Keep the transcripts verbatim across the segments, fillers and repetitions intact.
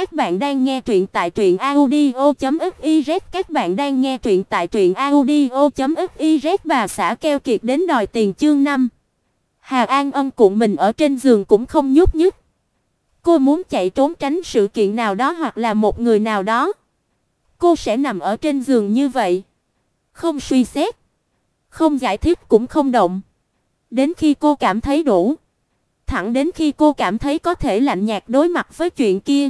Các bạn đang nghe truyện tại truyện audio chấm fiz. Các bạn đang nghe truyện tại truyện audio chấm fiz. Bà xã keo kiệt đến đòi tiền chương năm. Hà An Ân cuộn mình ở trên giường cũng không nhúc nhích. Cô muốn chạy trốn tránh sự kiện nào đó hoặc là một người nào đó. Cô sẽ nằm ở trên giường như vậy, không suy xét, không giải thích cũng không động, đến khi cô cảm thấy đủ. Thẳng đến khi cô cảm thấy có thể lạnh nhạt đối mặt với chuyện kia,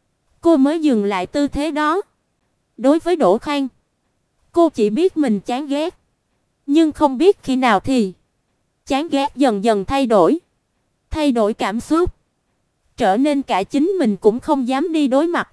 cô mới dừng lại tư thế đó. Đối với Đỗ Khang, cô chỉ biết mình chán ghét, nhưng không biết khi nào thì chán ghét dần dần thay đổi, thay đổi cảm xúc, trở nên cả chính mình cũng không dám đi đối mặt.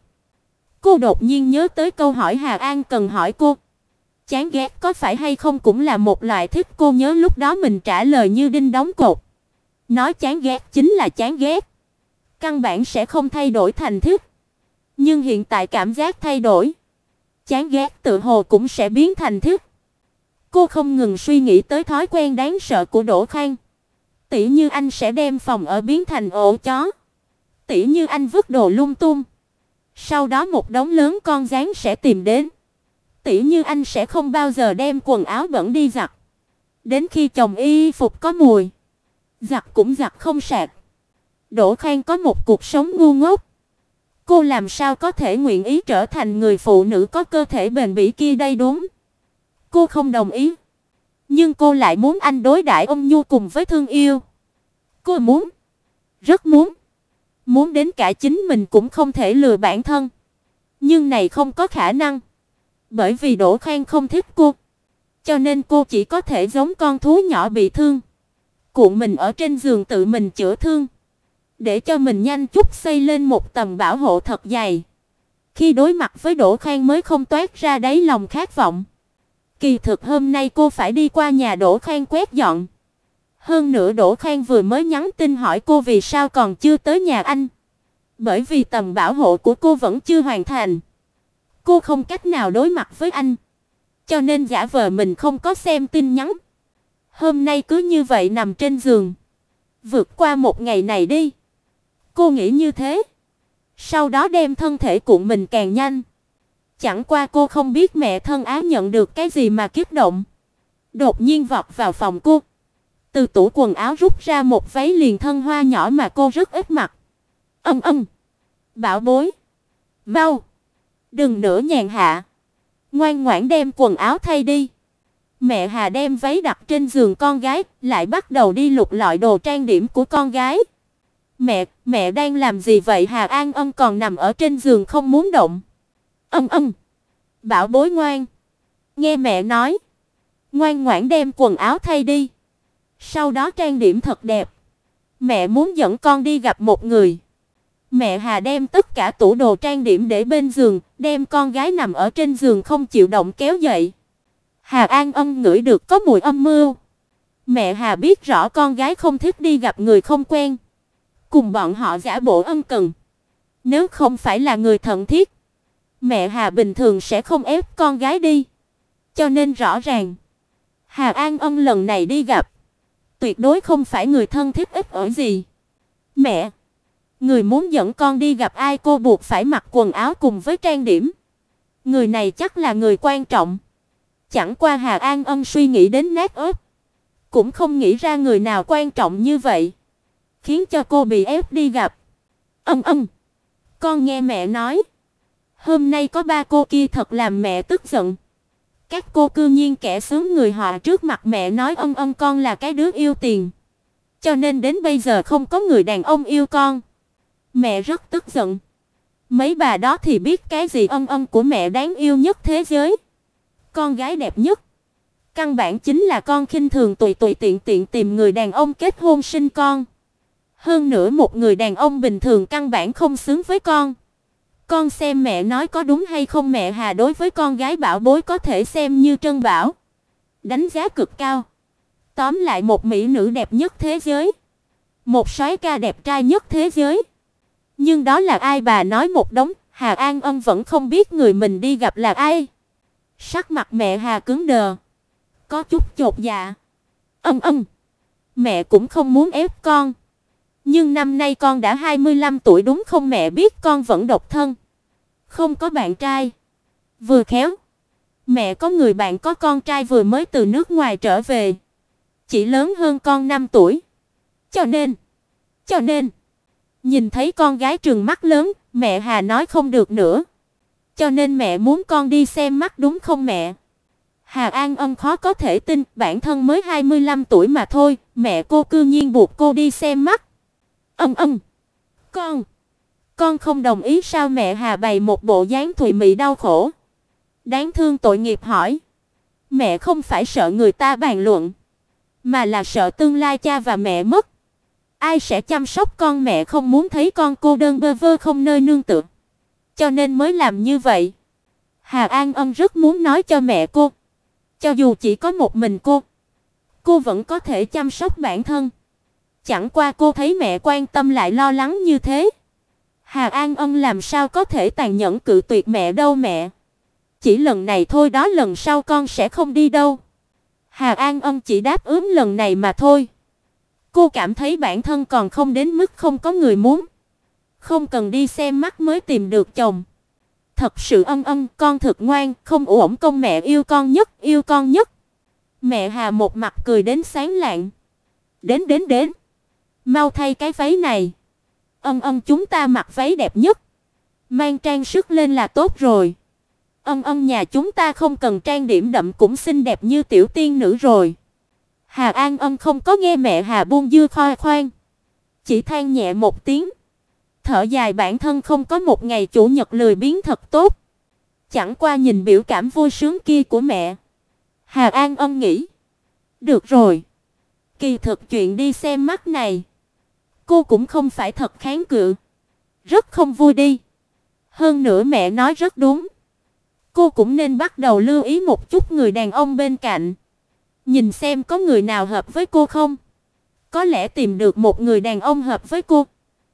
Cô đột nhiên nhớ tới câu hỏi Hà An cần hỏi cô, chán ghét có phải hay không cũng là một loại thích. Cô nhớ lúc đó mình trả lời như đinh đóng cột, nói chán ghét chính là chán ghét, căn bản sẽ không thay đổi thành thích. Nhưng hiện tại cảm giác thay đổi, chán ghét tự hồ cũng sẽ biến thành thích. Cô không ngừng suy nghĩ tới thói quen đáng sợ của Đỗ Khang. Tỉ như anh sẽ đem phòng ở biến thành ổ chó, tỉ như anh vứt đồ lung tung, sau đó một đống lớn con gián sẽ tìm đến, tỉ như anh sẽ không bao giờ đem quần áo bẩn đi giặt, đến khi chồng y phục có mùi, giặt cũng giặt không sạch. Đỗ Khang có một cuộc sống ngu ngốc. Cô làm sao có thể nguyện ý trở thành người phụ nữ có cơ thể bền bỉ kia đây đúng? Cô không đồng ý. Nhưng cô lại muốn anh đối đãi ôn nhu cùng với thương yêu. Cô muốn, rất muốn, muốn đến cả chính mình cũng không thể lừa bản thân. Nhưng này không có khả năng. Bởi vì Đỗ Khang không thích cô, cho nên cô chỉ có thể giống con thú nhỏ bị thương, cuộn mình ở trên giường tự mình chữa thương, để cho mình nhanh chút xây lên một tầng bảo hộ thật dày. Khi đối mặt với Đỗ Khang mới không toát ra đáy lòng khát vọng. Kỳ thực hôm nay cô phải đi qua nhà Đỗ Khang quét dọn. Hơn nữa Đỗ Khang vừa mới nhắn tin hỏi cô vì sao còn chưa tới nhà anh. Bởi vì tầng bảo hộ của cô vẫn chưa hoàn thành, cô không cách nào đối mặt với anh, cho nên giả vờ mình không có xem tin nhắn. Hôm nay cứ như vậy nằm trên giường, vượt qua một ngày này đi. Cô nghĩ như thế, sau đó đem thân thể cuộn mình càng nhanh. Chẳng qua cô không biết mẹ thân ái nhận được cái gì mà kích động, đột nhiên vọt vào phòng cô, từ tủ quần áo rút ra một váy liền thân hoa nhỏ mà cô rất ít mặc. Ân ân, bảo bối, mau, đừng nữa nhàn hạ, ngoan ngoãn đem quần áo thay đi. Mẹ Hà đem váy đặt trên giường con gái, lại bắt đầu đi lục lọi đồ trang điểm của con gái. Mẹ, mẹ đang làm gì vậy? Hà An Ân còn nằm ở trên giường không muốn động. Ân ân, bảo bối ngoan, nghe mẹ nói, ngoan ngoãn đem quần áo thay đi, sau đó trang điểm thật đẹp. Mẹ muốn dẫn con đi gặp một người. Mẹ Hà đem tất cả tủ đồ trang điểm để bên giường, đem con gái nằm ở trên giường không chịu động kéo dậy. Hà An Ân ngửi được có mùi âm mưu. Mẹ Hà biết rõ con gái không thích đi gặp người không quen, cùng bọn họ giả bộ ân cần. Nếu không phải là người thân thiết, mẹ Hà bình thường sẽ không ép con gái đi. Cho nên rõ ràng, Hà An Ân lần này đi gặp, tuyệt đối không phải người thân thiết ít ỏi gì. Mẹ, người muốn dẫn con đi gặp ai? Cô buộc phải mặc quần áo cùng với trang điểm. Người này chắc là người quan trọng. Chẳng qua Hà An Ân suy nghĩ đến nát óc, cũng không nghĩ ra người nào quan trọng như vậy, khiến cho cô bị ép đi gặp. Ân ân, con nghe mẹ nói, hôm nay có ba cô kia thật làm mẹ tức giận. Các cô cư nhiên kẻ sướng người họa trước mặt mẹ nói ân ân con là cái đứa yêu tiền, cho nên đến bây giờ không có người đàn ông yêu con. Mẹ rất tức giận. Mấy bà đó thì biết cái gì ân ân của mẹ đáng yêu nhất thế giới, con gái đẹp nhất. Căn bản chính là con khinh thường tùy tùy tiện tiện tìm người đàn ông kết hôn sinh con. Hơn nữa một người đàn ông bình thường căn bản không xứng với con. Con xem mẹ nói có đúng hay không? Mẹ Hà đối với con gái bảo bối có thể xem như trân bảo, đánh giá cực cao. Tóm lại một mỹ nữ đẹp nhất thế giới, một soái ca đẹp trai nhất thế giới. Nhưng đó là ai? Bà nói một đống, Hà An Ân vẫn không biết người mình đi gặp là ai. Sắc mặt mẹ Hà cứng đờ, có chút chột dạ. Ân ân, mẹ cũng không muốn ép con, Nhưng năm nay con đã hai mươi lăm tuổi đúng không mẹ? Biết con vẫn độc thân, không có bạn trai. Vừa khéo, mẹ có người bạn có con trai vừa mới từ nước ngoài trở về, chỉ lớn hơn con năm tuổi. Cho nên, cho nên nhìn thấy con gái trừng mắt lớn, mẹ Hà nói không được nữa. Cho nên mẹ muốn con đi xem mắt đúng không mẹ? Hà An Ân khó có thể tin, bản thân mới hai mươi lăm tuổi mà thôi, mẹ cô cư nhiên buộc cô đi xem mắt. Ân ân, con, con không đồng ý sao? Mẹ Hà bày một bộ dáng thùy mị đau khổ, đáng thương tội nghiệp hỏi. Mẹ không phải sợ người ta bàn luận, mà là sợ tương lai cha và mẹ mất, ai sẽ chăm sóc con? Mẹ không muốn thấy con cô đơn bơ vơ không nơi nương tựa, cho nên mới làm như vậy. Hà An Ân rất muốn nói cho mẹ cô, cho dù chỉ có một mình cô, cô vẫn có thể chăm sóc bản thân. Chẳng qua cô thấy mẹ quan tâm lại lo lắng như thế, Hà An Ân làm sao có thể tàn nhẫn cự tuyệt mẹ đâu mẹ. Chỉ lần này thôi đó, lần sau con sẽ không đi đâu. Hà An Ân chỉ đáp ứng lần này mà thôi. Cô cảm thấy bản thân còn không đến mức không có người muốn, không cần đi xem mắt mới tìm được chồng. Thật sự Ân Ân, con thật ngoan, không uổng công mẹ yêu con nhất, yêu con nhất. Mẹ Hà một mặt cười đến sáng lạng. Đến đến đến, mau thay cái váy này. Ân Ân, chúng ta mặc váy đẹp nhất, mang trang sức lên là tốt rồi. Ân Ân, nhà chúng ta không cần trang điểm đậm cũng xinh đẹp như tiểu tiên nữ rồi. Hà An Ân không có nghe mẹ Hà buông dưa khoe khoang, chỉ than nhẹ một tiếng, thở dài bản thân không có một ngày chủ nhật lười biếng thật tốt. Chẳng qua nhìn biểu cảm vui sướng kia của mẹ, Hà An Ân nghĩ, được rồi, kỳ thực chuyện đi xem mắt này, cô cũng không phải thật kháng cự, rất không vui đi. Hơn nữa mẹ nói rất đúng, cô cũng nên bắt đầu lưu ý một chút người đàn ông bên cạnh, nhìn xem có người nào hợp với cô không. Có lẽ tìm được một người đàn ông hợp với cô,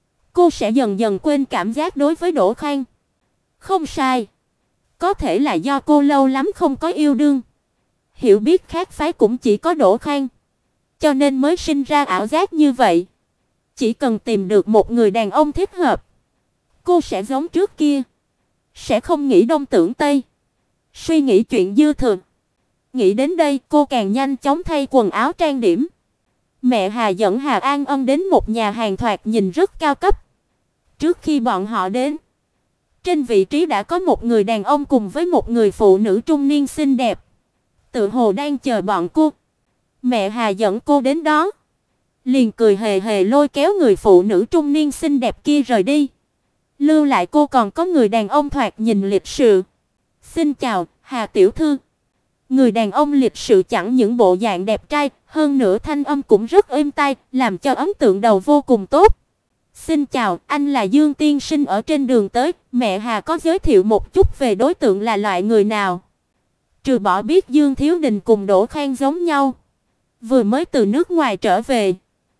cô sẽ dần dần quên cảm giác đối với Đỗ Khang. Không sai, có thể là do cô lâu lắm không có yêu đương, hiểu biết khác phái cũng chỉ có Đỗ Khang, cho nên mới sinh ra ảo giác như vậy. Chỉ cần tìm được một người đàn ông thích hợp, cô sẽ giống trước kia, sẽ không nghĩ đông tưởng tây, suy nghĩ chuyện dư thừa. Nghĩ đến đây, cô càng nhanh chóng thay quần áo trang điểm. Mẹ Hà dẫn Hà An Ân đến một nhà hàng thoạt nhìn rất cao cấp. Trước khi bọn họ đến, trên vị trí đã có một người đàn ông cùng với một người phụ nữ trung niên xinh đẹp, tự hồ đang chờ bọn cô. Mẹ Hà dẫn cô đến đó, liền cười hề hề lôi kéo người phụ nữ trung niên xinh đẹp kia rời đi. Lưu lại cô còn có người đàn ông thoạt nhìn lịch sự. "Xin chào, Hà tiểu thư." Người đàn ông lịch sự chẳng những bộ dạng đẹp trai, hơn nữa thanh âm cũng rất êm tai, làm cho ấn tượng đầu vô cùng tốt. "Xin chào, anh là Dương tiên sinh ở trên đường tới." Mẹ Hà có giới thiệu một chút về đối tượng là loại người nào. Trừ bỏ biết Dương Thiếu Đình cùng Đỗ Khang giống nhau, vừa mới từ nước ngoài trở về,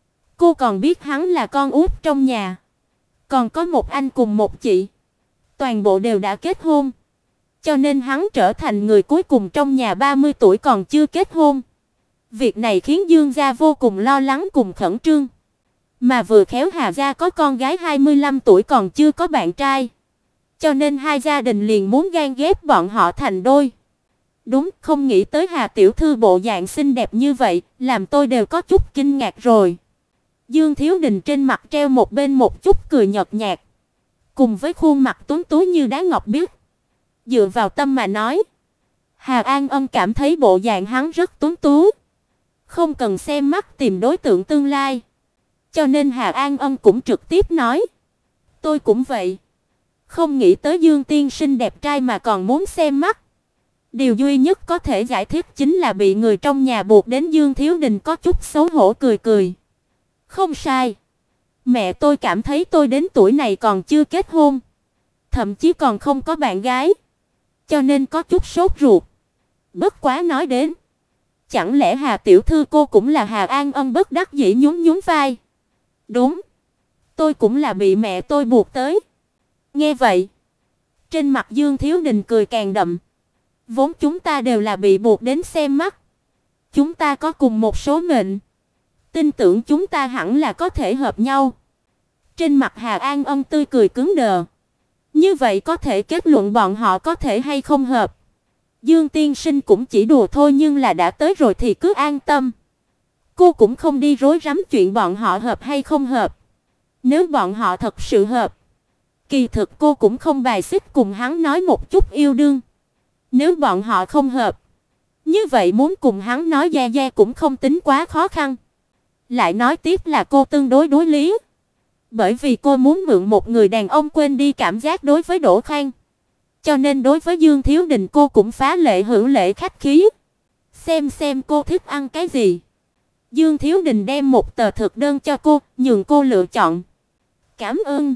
cô còn biết hắn là con út trong nhà, còn có một anh cùng một chị, toàn bộ đều đã kết hôn. Cho nên hắn trở thành người cuối cùng trong nhà ba mươi tuổi còn chưa kết hôn. Việc này khiến Dương gia vô cùng lo lắng cùng khẩn trương. Mà vừa khéo Hà gia có con gái hai mươi lăm tuổi còn chưa có bạn trai, cho nên hai gia đình liền muốn gan ghép bọn họ thành đôi. Đúng, không nghĩ tới Hà tiểu thư bộ dạng xinh đẹp như vậy, làm tôi đều có chút kinh ngạc rồi. Dương Thiếu Đình trên mặt treo một bên một chút cười nhợt nhạt, cùng với khuôn mặt tuấn tú như đá ngọc biếc. Dựa vào tâm mà nói, Hà An Ân cảm thấy bộ dạng hắn rất tuấn tú, không cần xem mắt tìm đối tượng tương lai. Cho nên Hà An Ân cũng trực tiếp nói, tôi cũng vậy. Không nghĩ tới Dương tiên sinh đẹp trai mà còn muốn xem mắt. Điều duy nhất có thể giải thích chính là bị người trong nhà buộc đến. Dương Thiếu Đình có chút xấu hổ cười cười. Không sai, mẹ tôi cảm thấy tôi đến tuổi này còn chưa kết hôn, thậm chí còn không có bạn gái, cho nên có chút sốt ruột. Bất quá nói đến, chẳng lẽ Hà tiểu thư cô cũng là? Hà An Ân bất đắc dĩ nhún nhún vai. Đúng, tôi cũng là bị mẹ tôi buộc tới. Nghe vậy, trên mặt Dương Thiếu Đình cười càng đậm. Vốn chúng ta đều là bị buộc đến xem mắt, chúng ta có cùng một số mệnh, tin tưởng chúng ta hẳn là có thể hợp nhau. Trên mặt Hà An Ân tươi cười cứng đờ. Như vậy có thể kết luận bọn họ có thể hay không hợp. Dương tiên sinh cũng chỉ đùa thôi, nhưng là đã tới rồi thì cứ an tâm. Cô cũng không đi rối rắm chuyện bọn họ hợp hay không hợp. Nếu bọn họ thật sự hợp, kỳ thực cô cũng không bài xích cùng hắn nói một chút yêu đương. Nếu bọn họ không hợp, như vậy muốn cùng hắn nói da da cũng không tính quá khó khăn. Lại nói tiếp là cô tương đối đối lý. Bởi vì cô muốn mượn một người đàn ông quên đi cảm giác đối với Đỗ Khang. Cho nên đối với Dương Thiếu Đình cô cũng phá lệ hữu lễ khách khí. Xem xem cô thích ăn cái gì. Dương Thiếu Đình đem một tờ thực đơn cho cô, nhường cô lựa chọn. Cảm ơn.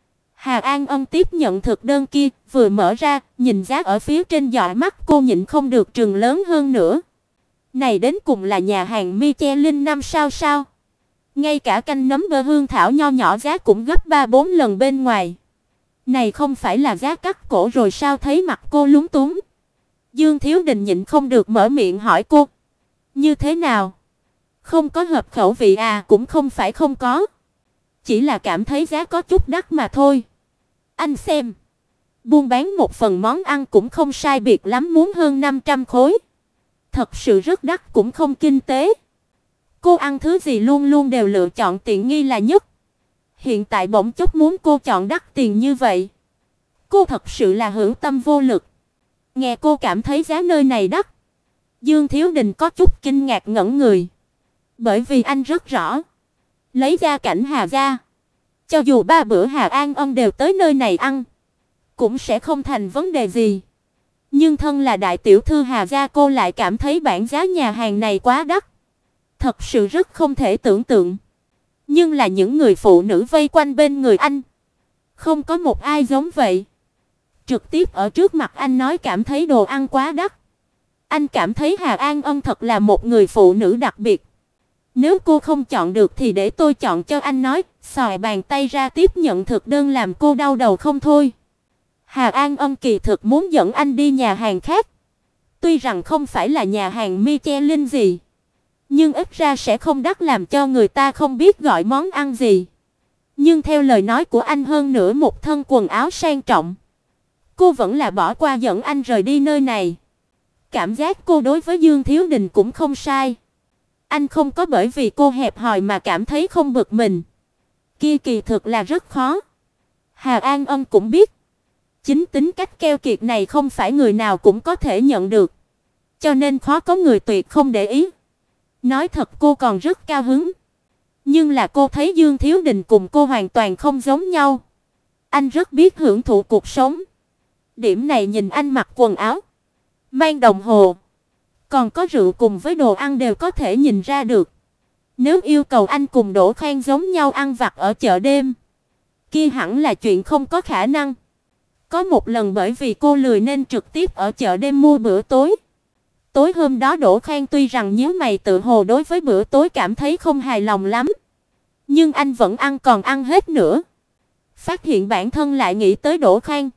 Hà An Ân tiếp nhận thực đơn kia, vừa mở ra, nhìn giá ở phía trên dõi mắt cô nhịn không được trừng lớn hơn nữa. Này đến cùng là nhà hàng Michelin năm sao sao? Ngay cả canh nấm bơ hương thảo nho nhỏ giá cũng gấp ba bốn lần bên ngoài. Này không phải là giá cắt cổ rồi sao? Thấy mặt cô lúng túng, Dương Thiếu Đình nhịn không được mở miệng hỏi cô. Như thế nào? Không có hợp khẩu vị à? Cũng không phải không có. Chỉ là cảm thấy giá có chút đắt mà thôi. Anh xem, buôn bán một phần món ăn cũng không sai biệt lắm muốn hơn năm trăm khối. Thật sự rất đắt cũng không kinh tế. Cô ăn thứ gì luôn luôn đều lựa chọn tiện nghi là nhất. Hiện tại bỗng chốc muốn cô chọn đắt tiền như vậy, cô thật sự là hữu tâm vô lực. Nghe cô cảm thấy giá nơi này đắt, Dương Thiếu Đình có chút kinh ngạc ngẩn người. Bởi vì anh rất rõ, lấy gia cảnh Hà gia, cho dù ba bữa Hà An Ân đều tới nơi này ăn, cũng sẽ không thành vấn đề gì. Nhưng thân là đại tiểu thư Hà gia, cô lại cảm thấy bản giá nhà hàng này quá đắt. Thật sự rất không thể tưởng tượng. Nhưng là những người phụ nữ vây quanh bên người anh, không có một ai giống vậy. Trực tiếp ở trước mặt anh nói cảm thấy đồ ăn quá đắt. Anh cảm thấy Hà An Ân thật là một người phụ nữ đặc biệt. Nếu cô không chọn được thì để tôi chọn cho anh, nói, xòe bàn tay ra tiếp nhận thực đơn làm cô đau đầu không thôi. Hà An Ân kỳ thực muốn dẫn anh đi nhà hàng khác. Tuy rằng không phải là nhà hàng Michelin gì, nhưng ít ra sẽ không đắt làm cho người ta không biết gọi món ăn gì. Nhưng theo lời nói của anh, hơn nữa một thân quần áo sang trọng, cô vẫn là bỏ qua dẫn anh rời đi nơi này. Cảm giác cô đối với Dương Thiếu Đình cũng không sai. Anh không có bởi vì cô hẹp hòi mà cảm thấy không bực mình. Kia kỳ thực là rất khó. Hà An Ân cũng biết, chính tính cách keo kiệt này không phải người nào cũng có thể nhận được. Cho nên khó có người tuyệt không để ý. Nói thật cô còn rất cao hứng. Nhưng là cô thấy Dương Thiếu Đình cùng cô hoàn toàn không giống nhau. Anh rất biết hưởng thụ cuộc sống. Điểm này nhìn anh mặc quần áo, mang đồng hồ, còn có rượu cùng với đồ ăn đều có thể nhìn ra được. Nếu yêu cầu anh cùng Đỗ Khang giống nhau ăn vặt ở chợ đêm, kia hẳn là chuyện không có khả năng. Có một lần bởi vì cô lười nên trực tiếp ở chợ đêm mua bữa tối. Tối hôm đó Đỗ Khang tuy rằng nhíu mày tự hồ đối với bữa tối cảm thấy không hài lòng lắm, nhưng anh vẫn ăn còn ăn hết nữa. Phát hiện bản thân lại nghĩ tới Đỗ Khang,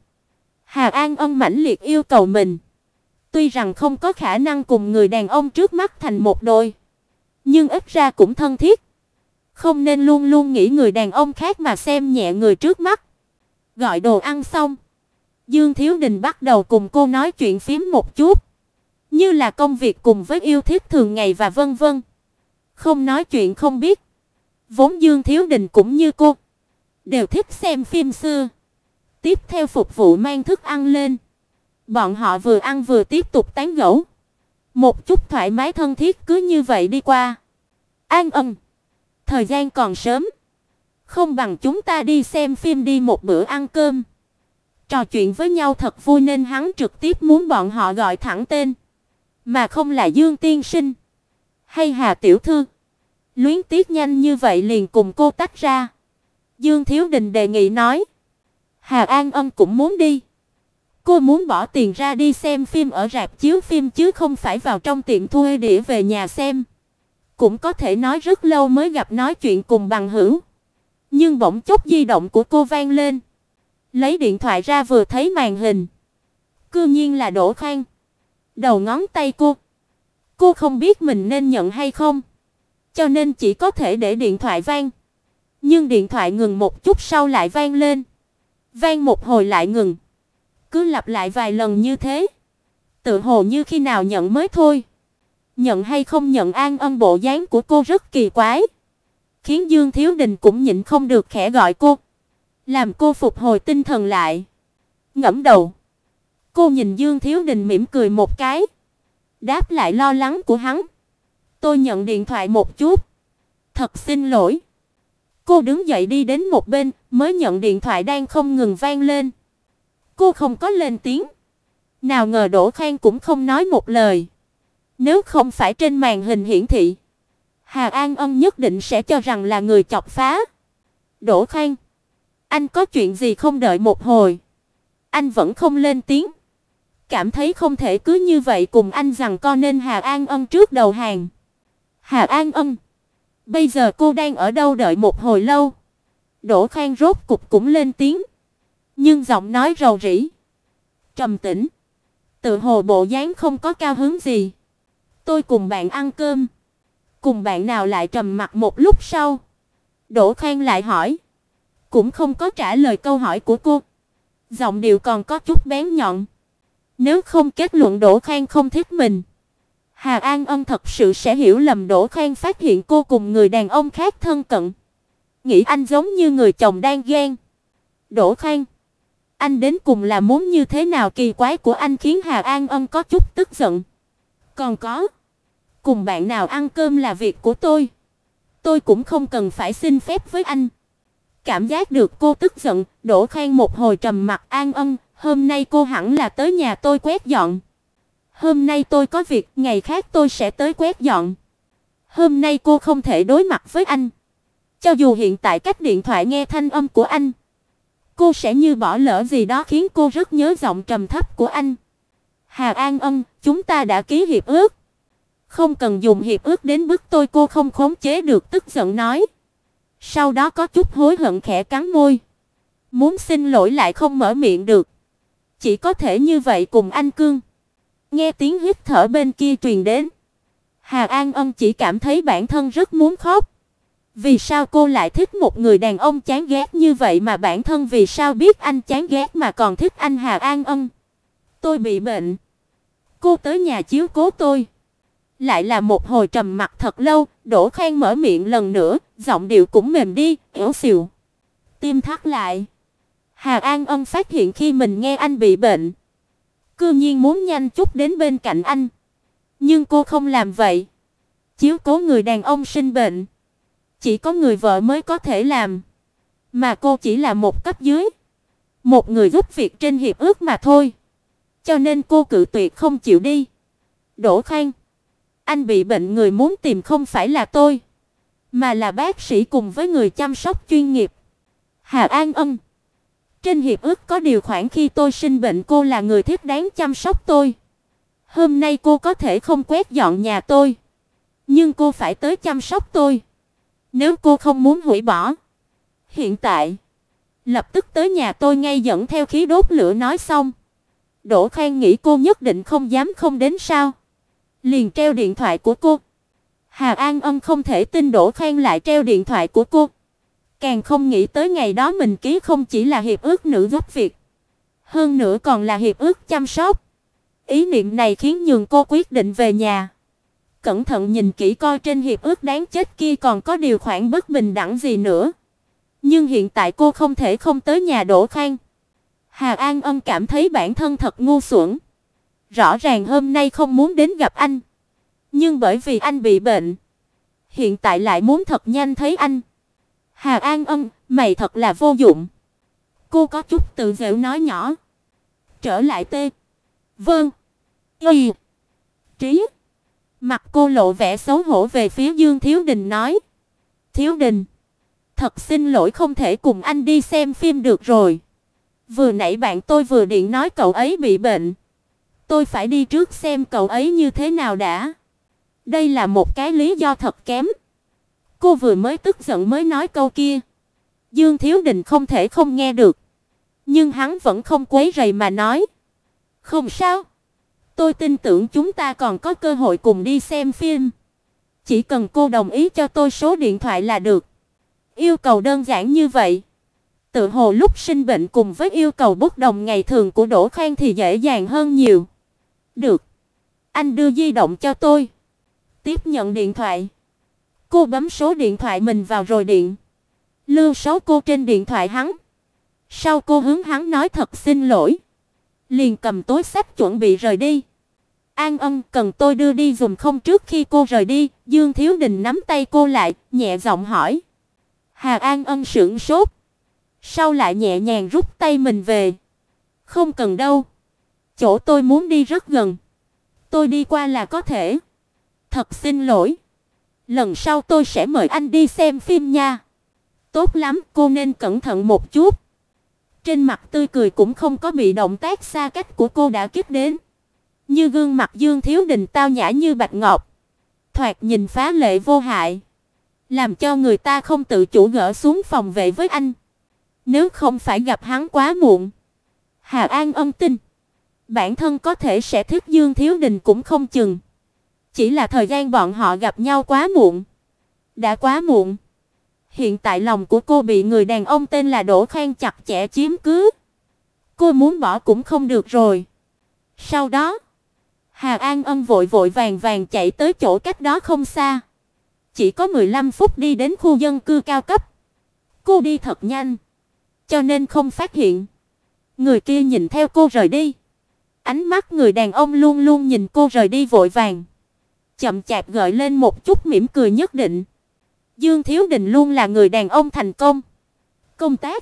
Hà An Ân mãnh liệt yêu cầu mình. Tuy rằng không có khả năng cùng người đàn ông trước mắt thành một đôi, nhưng ít ra cũng thân thiết. Không nên luôn luôn nghĩ người đàn ông khác mà xem nhẹ người trước mắt. Gọi đồ ăn xong, Dương Thiếu Đình bắt đầu cùng cô nói chuyện phím một chút, như là công việc cùng với yêu thích thường ngày và vân vân. Không nói chuyện không biết. Vốn Dương Thiếu Đình cũng như cô, đều thích xem phim xưa. Tiếp theo phục vụ mang thức ăn lên. Bọn họ vừa ăn vừa tiếp tục tán gẫu. Một chút thoải mái thân thiết cứ như vậy đi qua. An Ân, thời gian còn sớm, không bằng chúng ta đi xem phim, đi một bữa ăn cơm. Trò chuyện với nhau thật vui nên hắn trực tiếp muốn bọn họ gọi thẳng tên, mà không là Dương tiên sinh hay Hà tiểu thư. Luyến tiếc nhanh như vậy liền cùng cô tách ra. Dương Thiếu Đình đề nghị nói. Hà An Ân cũng muốn đi. Cô muốn bỏ tiền ra đi xem phim ở rạp chiếu phim chứ không phải vào trong tiệm thuê đĩa về nhà xem. Cũng có thể nói rất lâu mới gặp nói chuyện cùng bằng hữu. Nhưng bỗng chốc di động của cô vang lên. Lấy điện thoại ra vừa thấy màn hình, cư nhiên là Đỗ Khang. Đầu ngón tay cô. Cô không biết mình nên nhận hay không, cho nên chỉ có thể để điện thoại vang. Nhưng điện thoại ngừng một chút sau lại vang lên. Vang một hồi lại ngừng. Cứ lặp lại vài lần như thế. Tự hồ như khi nào nhận mới thôi. Nhận hay không nhận An Ân bộ dáng của cô rất kỳ quái. Khiến Dương Thiếu Đình cũng nhịn không được khẽ gọi cô. Làm cô phục hồi tinh thần lại. Ngẫm đầu. Cô nhìn Dương Thiếu Đình mỉm cười một cái. Đáp lại lo lắng của hắn. Tôi nhận điện thoại một chút. Thật xin lỗi. Cô đứng dậy đi đến một bên, mới nhận điện thoại đang không ngừng vang lên. Cô không có lên tiếng. Nào ngờ Đỗ Khang cũng không nói một lời. Nếu không phải trên màn hình hiển thị, Hà An Ân nhất định sẽ cho rằng là người chọc phá. Đỗ Khang, anh có chuyện gì không? Đợi một hồi, anh vẫn không lên tiếng. Cảm thấy không thể cứ như vậy cùng anh giằng co nên Hà An Ân trước đầu hàng. Hà An Ân, bây giờ cô đang ở đâu? Đợi một hồi lâu, Đỗ Khang rốt cục cũng lên tiếng, nhưng giọng nói rầu rĩ, trầm tĩnh, tự hồ bộ dáng không có cao hứng gì. Tôi cùng bạn ăn cơm. Cùng bạn nào? Lại trầm mặc một lúc sau, Đỗ Khang lại hỏi, cũng không có trả lời câu hỏi của cô. Giọng điệu còn có chút bén nhọn. Nếu không kết luận Đỗ Khang không thích mình, Hà An Ân thật sự sẽ hiểu lầm Đỗ Khang phát hiện cô cùng người đàn ông khác thân cận, nghĩ anh giống như người chồng đang ghen. Đỗ Khang, anh đến cùng là muốn như thế nào? Kỳ quái của anh khiến Hà An Ân có chút tức giận. Còn có, cùng bạn nào ăn cơm là việc của tôi. Tôi cũng không cần phải xin phép với anh. Cảm giác được cô tức giận, Đỗ Khang một hồi trầm mặc. An Ân, hôm nay cô hẳn là tới nhà tôi quét dọn. Hôm nay tôi có việc, ngày khác tôi sẽ tới quét dọn. Hôm nay cô không thể đối mặt với anh. Cho dù hiện tại cách điện thoại nghe thanh âm của anh, cô sẽ như bỏ lỡ gì đó khiến cô rất nhớ giọng trầm thấp của anh. Hà An Ân, chúng ta đã ký hiệp ước. Không cần dùng hiệp ước đến bức tôi. Cô không khống chế được tức giận nói. Sau đó có chút hối hận khẽ cắn môi. Muốn xin lỗi lại không mở miệng được. Chỉ có thể như vậy cùng anh cương. Nghe tiếng hít thở bên kia truyền đến, Hà An Ân chỉ cảm thấy bản thân rất muốn khóc. Vì sao cô lại thích một người đàn ông chán ghét như vậy, mà bản thân vì sao biết anh chán ghét mà còn thích anh? Hà An Ân, tôi bị bệnh. Cô tới nhà chiếu cố tôi. Lại là một hồi trầm mặc thật lâu, Đỗ Khang mở miệng lần nữa, giọng điệu cũng mềm đi, yếu xìu. Tim thắt lại. Hà An Ân phát hiện khi mình nghe anh bị bệnh, cư nhiên muốn nhanh chút đến bên cạnh anh. Nhưng cô không làm vậy. Chiếu cố người đàn ông sinh bệnh, chỉ có người vợ mới có thể làm. Mà cô chỉ là một cấp dưới, một người giúp việc trên hiệp ước mà thôi. Cho nên cô cự tuyệt không chịu đi. Đỗ Khang, anh bị bệnh, người muốn tìm không phải là tôi, mà là bác sĩ cùng với người chăm sóc chuyên nghiệp. Hà An Ân, trên hiệp ước có điều khoản khi tôi sinh bệnh cô là người thiết đáng chăm sóc tôi. Hôm nay cô có thể không quét dọn nhà tôi, nhưng cô phải tới chăm sóc tôi. Nếu cô không muốn hủy bỏ, hiện tại lập tức tới nhà tôi ngay. Dẫn theo khí đốt lửa nói xong, Đỗ Khang nghĩ cô nhất định không dám không đến sao, liền treo điện thoại của cô. Hà An Ân không thể tin Đỗ Khang lại treo điện thoại của cô, càng không nghĩ tới ngày đó mình ký không chỉ là hiệp ước nữ giúp việc, hơn nữa còn là hiệp ước chăm sóc. Ý niệm này khiến nhường cô quyết định về nhà, cẩn thận nhìn kỹ coi trên hiệp ước đáng chết kia còn có điều khoản bất bình đẳng gì nữa. Nhưng hiện tại cô không thể không tới nhà Đỗ Khang. Hà An Ân cảm thấy bản thân thật ngu xuẩn. Rõ ràng hôm nay không muốn đến gặp anh, nhưng bởi vì anh bị bệnh, hiện tại lại muốn thật nhanh thấy anh. Hà An Ân, mày thật là vô dụng. Cô có chút tự giễu nói nhỏ. Trở lại tê. Vâng. Y. Trí. Mặt cô lộ vẻ xấu hổ về phía Dương Thiếu Đình nói. Thiếu Đình, thật xin lỗi không thể cùng anh đi xem phim được rồi. Vừa nãy bạn tôi vừa điện nói cậu ấy bị bệnh. Tôi phải đi trước xem cậu ấy như thế nào đã. Đây là một cái lý do thật kém. Cô vừa mới tức giận mới nói câu kia. Dương Thiếu Đình không thể không nghe được, nhưng hắn vẫn không quấy rầy mà nói. Không sao. Tôi tin tưởng chúng ta còn có cơ hội cùng đi xem phim. Chỉ cần cô đồng ý cho tôi số điện thoại là được. Yêu cầu đơn giản như vậy, tự hồ lúc sinh bệnh cùng với yêu cầu bốc đồng ngày thường của Đỗ Khang thì dễ dàng hơn nhiều. Được, anh đưa di động cho tôi. Tiếp nhận điện thoại, cô bấm số điện thoại mình vào rồi điện lưu số cô trên điện thoại hắn. Sau cô hướng hắn nói thật xin lỗi, liền cầm túi xách chuẩn bị rời đi. An Ân, cần tôi đưa đi dùng không? Trước khi cô rời đi, Dương Thiếu Đình nắm tay cô lại, nhẹ giọng hỏi. Hà An Ân sững sốt, sau lại nhẹ nhàng rút tay mình về. Không cần đâu, chỗ tôi muốn đi rất gần, tôi đi qua là có thể. Thật xin lỗi, lần sau tôi sẽ mời anh đi xem phim nha. Tốt lắm, cô nên cẩn thận một chút. Trên mặt tươi cười cũng không có bị động tác xa cách của cô đã kích đến. Như gương mặt Dương Thiếu Đình tao nhã như bạch ngọc, thoạt nhìn phá lệ vô hại, làm cho người ta không tự chủ gỡ xuống phòng vệ với anh. Nếu không phải gặp hắn quá muộn, Hà An Ân tin bản thân có thể sẽ thích Dương Thiếu Đình cũng không chừng. Chỉ là thời gian bọn họ gặp nhau quá muộn, đã quá muộn. Hiện tại lòng của cô bị người đàn ông tên là Đỗ Khang chặt chẽ chiếm cứ. Cô muốn bỏ cũng không được rồi. Sau đó, Hà An Ân vội vội vàng vàng chạy tới chỗ cách đó không xa. Chỉ có mười lăm phút đi đến khu dân cư cao cấp. Cô đi thật nhanh, cho nên không phát hiện. Người kia nhìn theo cô rời đi. Ánh mắt người đàn ông luôn luôn nhìn cô rời đi vội vàng, chậm chạp gợi lên một chút mỉm cười nhất định. Dương Thiếu Đình luôn là người đàn ông thành công. Công tác,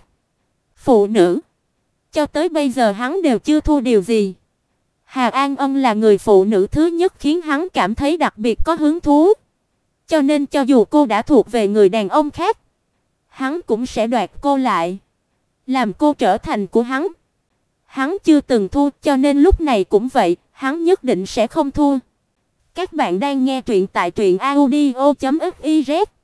phụ nữ, cho tới bây giờ hắn đều chưa thua điều gì. Hà An Ân là người phụ nữ thứ nhất khiến hắn cảm thấy đặc biệt có hứng thú. Cho nên cho dù cô đã thuộc về người đàn ông khác, hắn cũng sẽ đoạt cô lại, làm cô trở thành của hắn. Hắn chưa từng thua, cho nên lúc này cũng vậy, hắn nhất định sẽ không thua. Các bạn đang nghe truyện tại truyện audio chấm fiz.